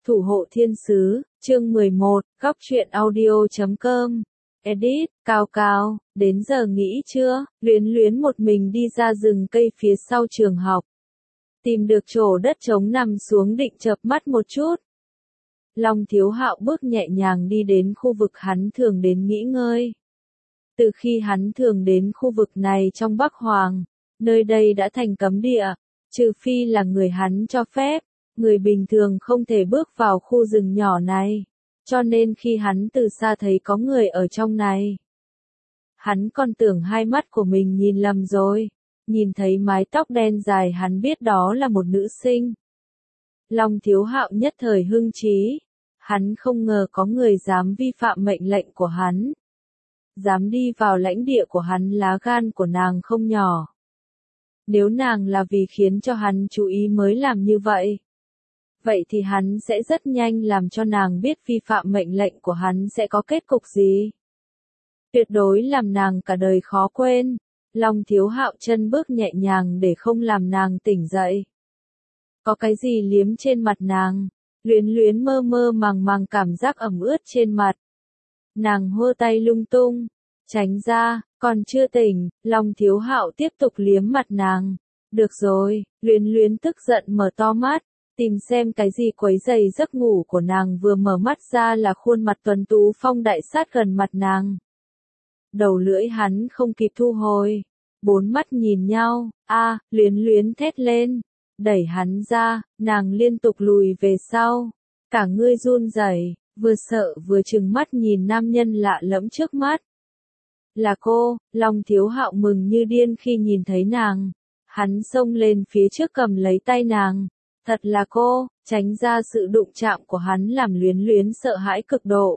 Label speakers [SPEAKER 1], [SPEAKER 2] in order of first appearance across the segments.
[SPEAKER 1] Thủ hộ thiên sứ, chương 11, góc truyện audio.com. Edit, Cao Cao, đến giờ nghỉ chưa? Luyến Luyến một mình đi ra rừng cây phía sau trường học. Tìm được chỗ đất trống nằm xuống định chợp mắt một chút. Long Thiếu Hạo bước nhẹ nhàng đi đến khu vực hắn thường đến nghỉ ngơi. Từ khi hắn thường đến khu vực này trong Bắc Hoàng, nơi đây đã thành cấm địa, trừ phi là người hắn cho phép. Người bình thường không thể bước vào khu rừng nhỏ này, cho nên khi hắn từ xa thấy có người ở trong này, hắn còn tưởng hai mắt của mình nhìn lầm rồi, nhìn thấy mái tóc đen dài hắn biết đó là một nữ sinh. Long Thiếu Hạo nhất thời hưng trí, hắn không ngờ có người dám vi phạm mệnh lệnh của hắn, dám đi vào lãnh địa của hắn, lá gan của nàng không nhỏ. Nếu nàng là vì khiến cho hắn chú ý mới làm như vậy, vậy thì hắn sẽ rất nhanh làm cho nàng biết vi phạm mệnh lệnh của hắn sẽ có kết cục gì. Tuyệt đối làm nàng cả đời khó quên. Long Thiếu Hạo chân bước nhẹ nhàng để không làm nàng tỉnh dậy. Có cái gì liếm trên mặt nàng, Luyến Luyến mơ mơ màng màng cảm giác ẩm ướt trên mặt. Nàng hô tay lung tung, tránh ra, còn chưa tỉnh, Long Thiếu Hạo tiếp tục liếm mặt nàng. Được rồi, Luyến Luyến tức giận mở to mắt. Tìm xem cái gì quấy rầy giấc ngủ của nàng, vừa mở mắt ra là khuôn mặt tuấn tú phong đại sát gần mặt nàng. Đầu lưỡi hắn không kịp thu hồi, bốn mắt nhìn nhau, Luyến Luyến thét lên, đẩy hắn ra, nàng liên tục lùi về sau, cả người run rẩy, vừa sợ vừa trừng mắt nhìn nam nhân lạ lẫm trước mắt. Là cô, Long Thiếu Hạo mừng như điên khi nhìn thấy nàng, hắn xông lên phía trước cầm lấy tay nàng. Thật là cô, tránh ra sự đụng chạm của hắn làm Luyến Luyến sợ hãi cực độ.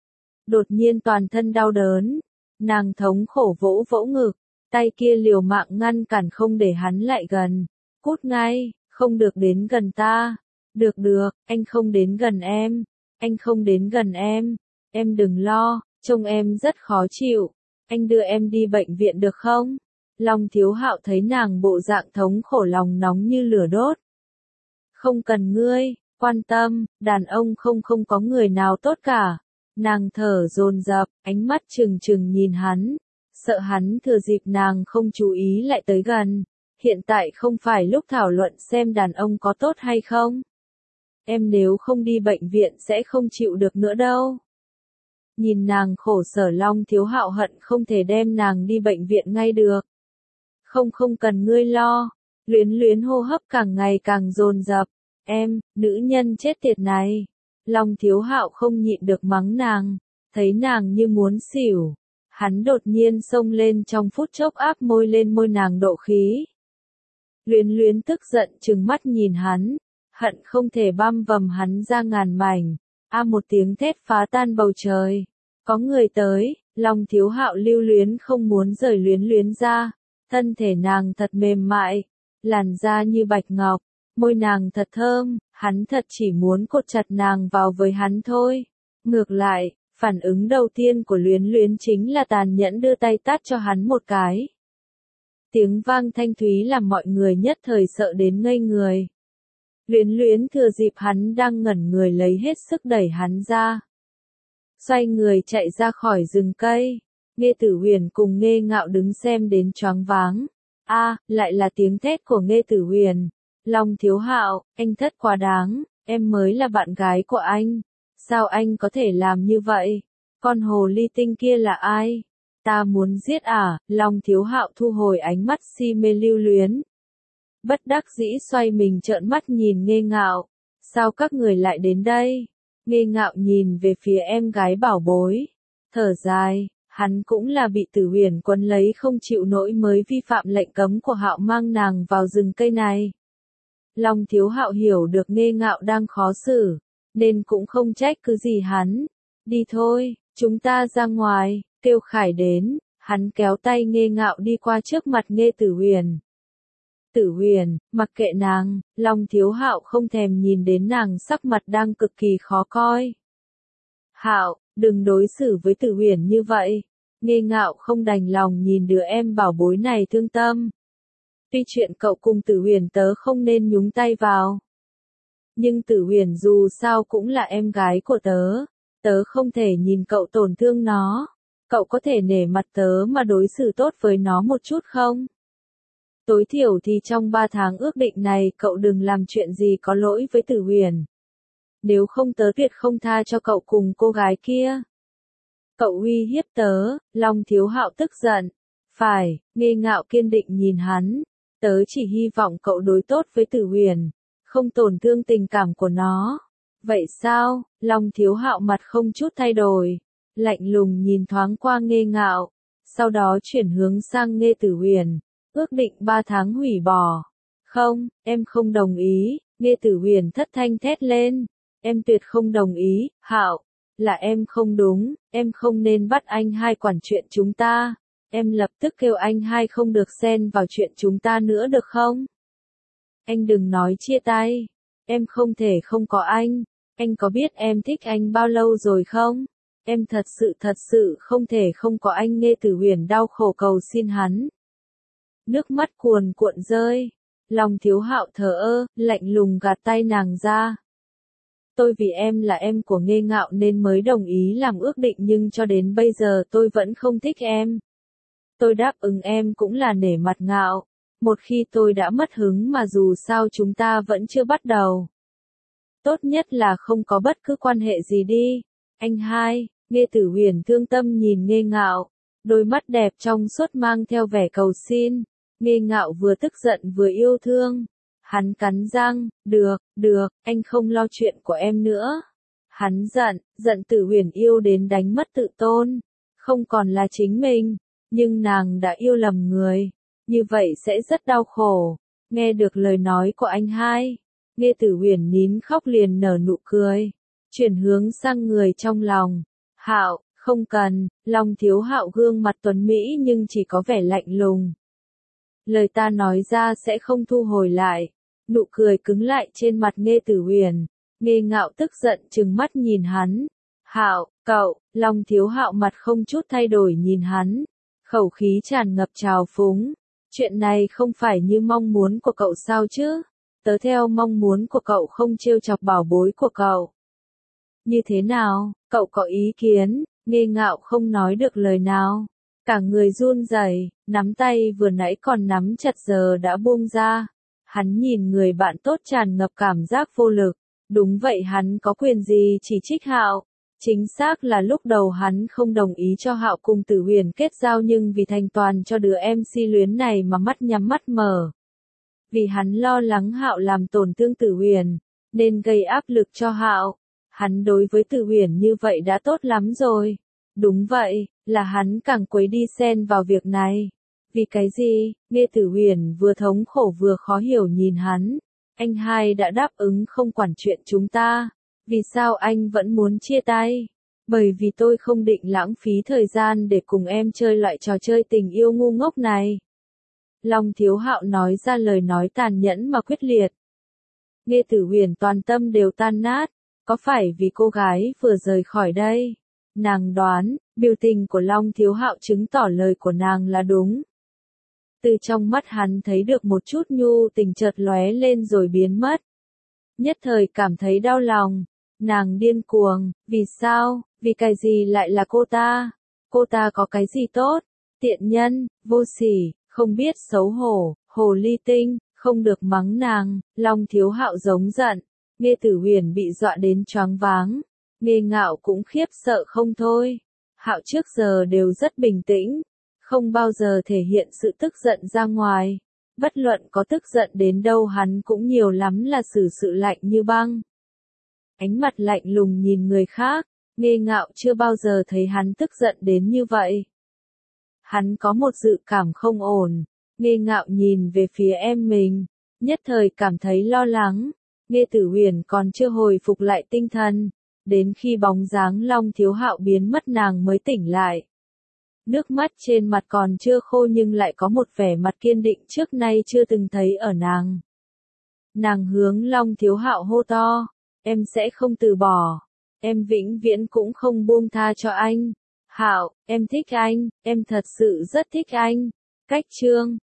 [SPEAKER 1] Đột nhiên toàn thân đau đớn, nàng thống khổ vỗ vỗ ngực, tay kia liều mạng ngăn cản không để hắn lại gần. Cút ngay, không được đến gần ta. Được, anh không đến gần em, anh không đến gần em đừng lo, trông em rất khó chịu, anh đưa em đi bệnh viện được không? Long Thiếu Hạo thấy nàng bộ dạng thống khổ lòng nóng như lửa đốt. Không cần ngươi quan tâm, đàn ông không có người nào tốt cả. Nàng thở dồn dập, ánh mắt trừng trừng nhìn hắn, sợ hắn thừa dịp nàng không chú ý lại tới gần. Hiện tại không phải lúc thảo luận xem đàn ông có tốt hay không. Em nếu không đi bệnh viện sẽ không chịu được nữa đâu. Nhìn nàng khổ sở, Long Thiếu Hạo hận không thể đem nàng đi bệnh viện ngay được. Không cần ngươi lo. Luyến Luyến hô hấp càng ngày càng dồn dập. Em, nữ nhân chết tiệt này. Long Thiếu Hạo không nhịn được mắng nàng, thấy nàng như muốn xỉu. Hắn đột nhiên xông lên trong phút chốc áp môi lên môi nàng độ khí. Luyến Luyến tức giận trừng mắt nhìn hắn, hận không thể băm vằm hắn ra ngàn mảnh. Một tiếng thét phá tan bầu trời. Có người tới, Long Thiếu Hạo lưu luyến không muốn rời Luyến Luyến ra. Thân thể nàng thật mềm mại, làn da như bạch ngọc. Môi nàng thật thơm, hắn thật chỉ muốn cột chặt nàng vào với hắn thôi. Ngược lại, phản ứng đầu tiên của Luyến Luyến chính là tàn nhẫn đưa tay tát cho hắn một cái. Tiếng vang thanh thúy làm mọi người nhất thời sợ đến ngây người. Luyến Luyến thừa dịp hắn đang ngẩn người lấy hết sức đẩy hắn ra. Xoay người chạy ra khỏi rừng cây. Nghe Tử Huyền cùng Nghe Ngạo đứng xem đến choáng váng. Lại là tiếng thét của Nghe Tử Huyền. Long Thiếu Hạo, anh thất quá đáng, em mới là bạn gái của anh. Sao anh có thể làm như vậy? Con hồ ly tinh kia là ai? Ta muốn giết à? Long Thiếu Hạo thu hồi ánh mắt si mê lưu luyến. Bất đắc dĩ xoay mình trợn mắt nhìn Nghe Ngạo. Sao các người lại đến đây? Nghe Ngạo nhìn về phía em gái bảo bối. Thở dài, hắn cũng là bị Tử Huyền quấn lấy không chịu nổi mới vi phạm lệnh cấm của Hạo mang nàng vào rừng cây này. Long Thiếu Hạo hiểu được Nghe Ngạo đang khó xử, nên cũng không trách cứ gì hắn. Đi thôi, chúng ta ra ngoài, kêu Khải đến. Hắn kéo tay Nghe Ngạo đi qua trước mặt Nghe Tử Huyền. Tử Huyền, mặc kệ nàng, Long Thiếu Hạo không thèm nhìn đến nàng sắc mặt đang cực kỳ khó coi. Hạo, đừng đối xử với Tử Huyền như vậy. Nghe Ngạo không đành lòng nhìn đứa em bảo bối này thương tâm. Tuy chuyện cậu cùng Tử Huyền tớ không nên nhúng tay vào. Nhưng Tử Huyền dù sao cũng là em gái của tớ. Tớ không thể nhìn cậu tổn thương nó. Cậu có thể nể mặt tớ mà đối xử tốt với nó một chút không? Tối thiểu thì trong 3 tháng ước định này cậu đừng làm chuyện gì có lỗi với Tử Huyền. Nếu không tớ tuyệt không tha cho cậu cùng cô gái kia. Cậu uy hiếp tớ, Long Thiếu Hạo tức giận. Phải, Nghê Ngạo kiên định nhìn hắn. Tớ chỉ hy vọng cậu đối tốt với Tử Huyền, không tổn thương tình cảm của nó. Vậy sao? Long Thiếu Hạo mặt không chút thay đổi, lạnh lùng nhìn thoáng qua Nghê Ngạo, sau đó chuyển hướng sang Nghê Tử Huyền. Ước định 3 tháng hủy bỏ. Không, em không đồng ý. Nghê Tử Huyền thất thanh thét lên. Em tuyệt không đồng ý, Hạo. Là em không đúng, em không nên bắt anh hai quản chuyện chúng ta. Em lập tức kêu anh hai không được xen vào chuyện chúng ta nữa được không? Anh đừng nói chia tay. Em không thể không có anh. Anh có biết em thích anh bao lâu rồi không? Em thật sự không thể không có anh. Nghê Tử Huyền đau khổ cầu xin hắn. Nước mắt cuồn cuộn rơi. Long Thiếu Hạo thờ ơ, lạnh lùng gạt tay nàng ra. Tôi vì em là em của Nghê Ngạo nên mới đồng ý làm ước định, nhưng cho đến bây giờ tôi vẫn không thích em. Tôi đáp ứng em cũng là nể mặt Ngạo. Một khi tôi đã mất hứng mà dù sao chúng ta vẫn chưa bắt đầu. Tốt nhất là không có bất cứ quan hệ gì đi. Anh hai, Nghê Tử Huyền thương tâm nhìn Nghê Ngạo. Đôi mắt đẹp trong suốt mang theo vẻ cầu xin. Nghê Ngạo vừa tức giận vừa yêu thương. Hắn cắn răng, được, anh không lo chuyện của em nữa. Hắn giận Tử Huyền yêu đến đánh mất tự tôn. Không còn là chính mình, nhưng nàng đã yêu lầm người. Như vậy sẽ rất đau khổ. Nghe được lời nói của anh hai, Nghê Tử Huyền nín khóc liền nở nụ cười. Chuyển hướng sang người trong lòng. Hạo, không cần. Long Thiếu Hạo gương mặt tuấn mỹ nhưng chỉ có vẻ lạnh lùng. Lời ta nói ra sẽ không thu hồi lại. Nụ cười cứng lại trên mặt Nghê Tử Huyền. Nghê Ngạo tức giận trừng mắt nhìn hắn. Hạo, cậu. Long Thiếu Hạo mặt không chút thay đổi nhìn hắn. Khẩu khí tràn ngập trào phúng. Chuyện này không phải như mong muốn của cậu sao chứ? Tớ theo mong muốn của cậu không trêu chọc bảo bối của cậu. Như thế nào, cậu có ý kiến? Nghê Ngạo không nói được lời nào. Cả người run rẩy, nắm tay vừa nãy còn nắm chặt giờ đã buông ra. Hắn nhìn người bạn tốt tràn ngập cảm giác vô lực. Đúng vậy, hắn có quyền gì chỉ trích Hạo? Chính xác là lúc đầu hắn không đồng ý cho Hạo cùng Tử Huyền kết giao, nhưng vì thành toàn cho đứa em si luyến này mà mắt nhắm mắt mở. Vì hắn lo lắng Hạo làm tổn thương Tử Huyền, nên gây áp lực cho Hạo. Hắn đối với Tử Huyền như vậy đã tốt lắm rồi. Đúng vậy, là hắn càng quấy đi xen vào việc này. Vì cái gì? Nghê Tử Huyền vừa thống khổ vừa khó hiểu nhìn hắn. Anh hai đã đáp ứng không quản chuyện chúng ta. Vì sao anh vẫn muốn chia tay? Bởi vì tôi không định lãng phí thời gian để cùng em chơi loại trò chơi tình yêu ngu ngốc này. Long Thiếu Hạo nói ra lời nói tàn nhẫn mà quyết liệt. Nghê Tử Huyền toàn tâm đều tan nát. Có phải vì cô gái vừa rời khỏi đây? Nàng đoán, biểu tình của Long Thiếu Hạo chứng tỏ lời của nàng là đúng. Từ trong mắt hắn thấy được một chút nhu tình chợt lóe lên rồi biến mất. Nhất thời cảm thấy đau lòng. Nàng điên cuồng, vì sao? Vì cái gì lại là cô ta? Cô ta có cái gì tốt? Tiện nhân, vô sỉ, không biết xấu hổ, hồ ly tinh, không được mắng nàng. Long Thiếu Hạo giống giận. Nghê Tử Huyền bị dọa đến choáng váng. Nghê Ngạo cũng khiếp sợ không thôi. Hạo trước giờ đều rất bình tĩnh, không bao giờ thể hiện sự tức giận ra ngoài. Bất luận có tức giận đến đâu hắn cũng nhiều lắm là xử sự lạnh như băng. Ánh mặt lạnh lùng nhìn người khác, Nghê Ngạo chưa bao giờ thấy hắn tức giận đến như vậy. Hắn có một dự cảm không ổn. Nghê Ngạo nhìn về phía em mình, nhất thời cảm thấy lo lắng. Nghê Tử Huyền còn chưa hồi phục lại tinh thần. Đến khi bóng dáng Long Thiếu Hạo biến mất nàng mới tỉnh lại. Nước mắt trên mặt còn chưa khô nhưng lại có một vẻ mặt kiên định trước nay chưa từng thấy ở nàng. Nàng hướng Long Thiếu Hạo hô to. Em sẽ không từ bỏ. Em vĩnh viễn cũng không buông tha cho anh. Hạo, em thích anh, em thật sự rất thích anh. Cách chương